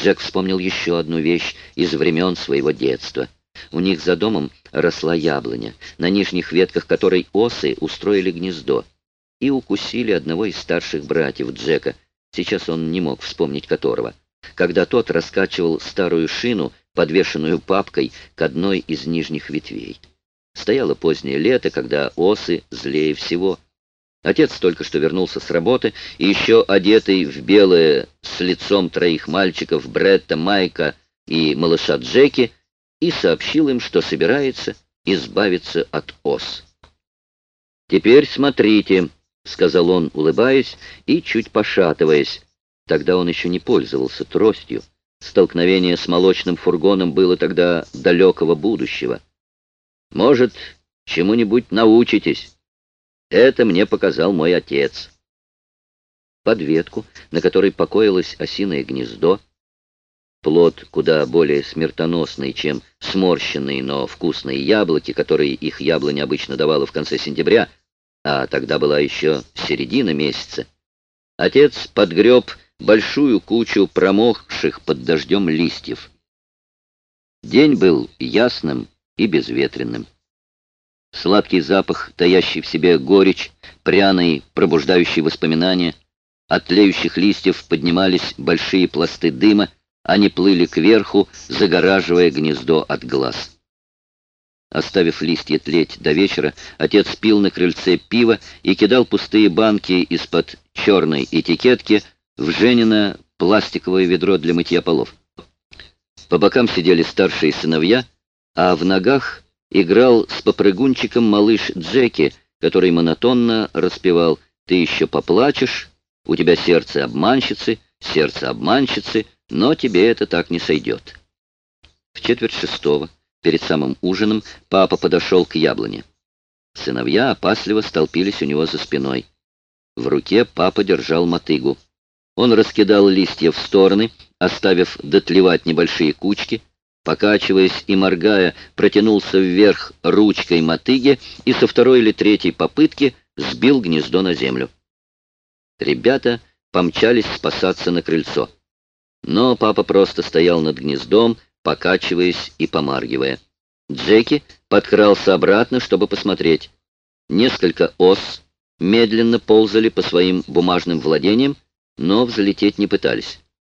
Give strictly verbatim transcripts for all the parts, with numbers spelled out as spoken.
Джек вспомнил еще одну вещь из времен своего детства. У них за домом росла яблоня, на нижних ветках которой осы устроили гнездо и укусили одного из старших братьев Джека, сейчас он не мог вспомнить которого, когда тот раскачивал старую шину, подвешенную папкой к одной из нижних ветвей. Стояло позднее лето, когда осы злее всего. Отец только что вернулся с работы, и еще одетый в белое с лицом троих мальчиков Бретта, Майка и малыша Джеки, и сообщил им, что собирается избавиться от ос. «Теперь смотрите», — сказал он, улыбаясь и чуть пошатываясь. Тогда он еще не пользовался тростью. Столкновение с молочным фургоном было тогда далекого будущего. «Может, чему-нибудь научитесь. Это мне показал мой отец». Под ветку, на которой покоилось осиное гнездо, плод куда более смертоносный, чем сморщенные, но вкусные яблоки, которые их яблоня обычно давала в конце сентября, а тогда была еще середина месяца, отец подгреб большую кучу промокших под дождем листьев. День был ясным и безветренным. Сладкий запах, таящий в себе горечь, пряный, пробуждающий воспоминания, от тлеющих листьев поднимались большие пласты дыма, они плыли кверху, загораживая гнездо от глаз. Оставив листья тлеть до вечера, отец пил на крыльце пиво и кидал пустые банки из-под черной этикетки в Женино пластиковое ведро для мытья полов. По бокам сидели старшие сыновья, а в ногах играл с попрыгунчиком малыш Джеки, который монотонно распевал: «Ты еще поплачешь, у тебя сердце обманщицы, сердце обманщицы, но тебе это так не сойдет». В четверть шестого, перед самым ужином, папа подошел к яблоне. Сыновья опасливо столпились у него за спиной. В руке папа держал мотыгу. Он раскидал листья в стороны, оставив дотлевать небольшие кучки, покачиваясь и моргая, протянулся вверх ручкой мотыги и со второй или третьей попытки сбил гнездо на землю. Ребята помчались спасаться на крыльцо. Но папа просто стоял над гнездом, покачиваясь и помаргивая. Джеки подкрался обратно, чтобы посмотреть. Несколько ос медленно ползали по своим бумажным владениям, но взлететь не пытались.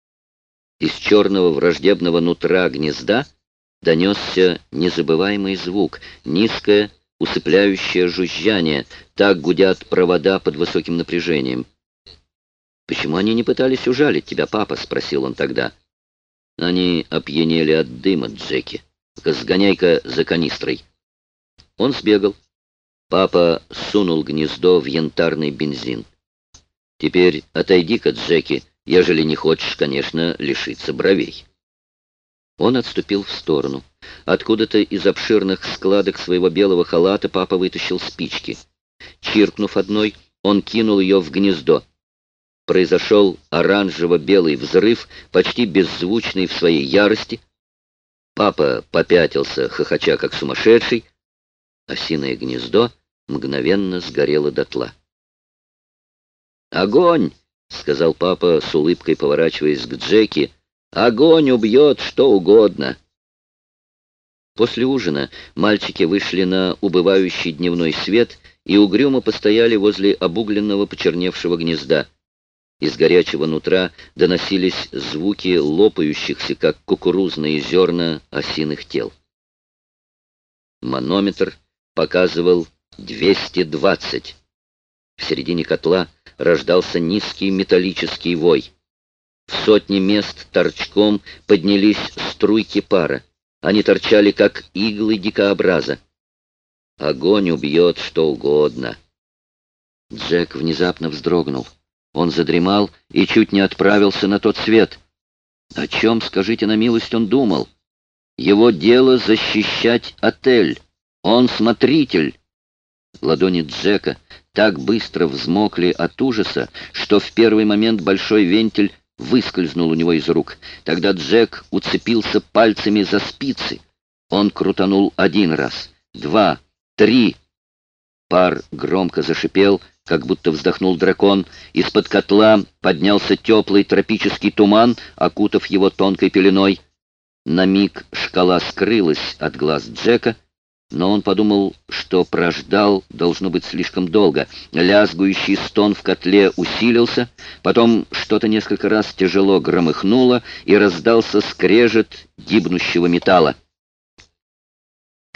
Из черного враждебного нутра гнезда донесся незабываемый звук, низкое, усыпляющее жужжание. Так гудят провода под высоким напряжением. «Почему они не пытались ужалить тебя, папа?» — спросил он тогда. «Они опьянели от дыма, Джеки. Сгоняй-ка за канистрой». Он сбегал. Папа сунул гнездо в янтарный бензин. «Теперь отойди-ка, Джеки, ежели не хочешь, конечно, лишиться бровей». Он отступил в сторону. Откуда-то из обширных складок своего белого халата папа вытащил спички. Чиркнув одной, он кинул ее в гнездо. Произошел оранжево-белый взрыв, почти беззвучный в своей ярости. Папа попятился, хохоча как сумасшедший. Осиное гнездо мгновенно сгорело дотла. «Огонь!» — сказал папа с улыбкой, поворачиваясь к Джеки. «Огонь убьет что угодно!» После ужина мальчики вышли на убывающий дневной свет и угрюмо постояли возле обугленного почерневшего гнезда. Из горячего нутра доносились звуки лопающихся, как кукурузные зерна, осиных тел. Манометр показывал двести двадцать. В середине котла рождался низкий металлический вой. В сотне мест торчком поднялись струйки пара. Они торчали, как иглы дикообраза. Огонь убьет что угодно. Джек внезапно вздрогнул. Он задремал и чуть не отправился на тот свет. О чем, скажите на милость, он думал? Его дело защищать отель. Он смотритель. Ладони Джека так быстро взмокли от ужаса, что в первый момент большой вентиль выскользнул у него из рук. Тогда Джек уцепился пальцами за спицы. Он крутанул один раз, два, три. Пар громко зашипел, Как будто вздохнул дракон, из-под котла поднялся теплый тропический туман, окутав его тонкой пеленой. На миг шкала скрылась от глаз Джека, но он подумал, что прождал, должно быть, слишком долго. Лязгующий стон в котле усилился, потом что-то несколько раз тяжело громыхнуло, и раздался скрежет гибнущего металла.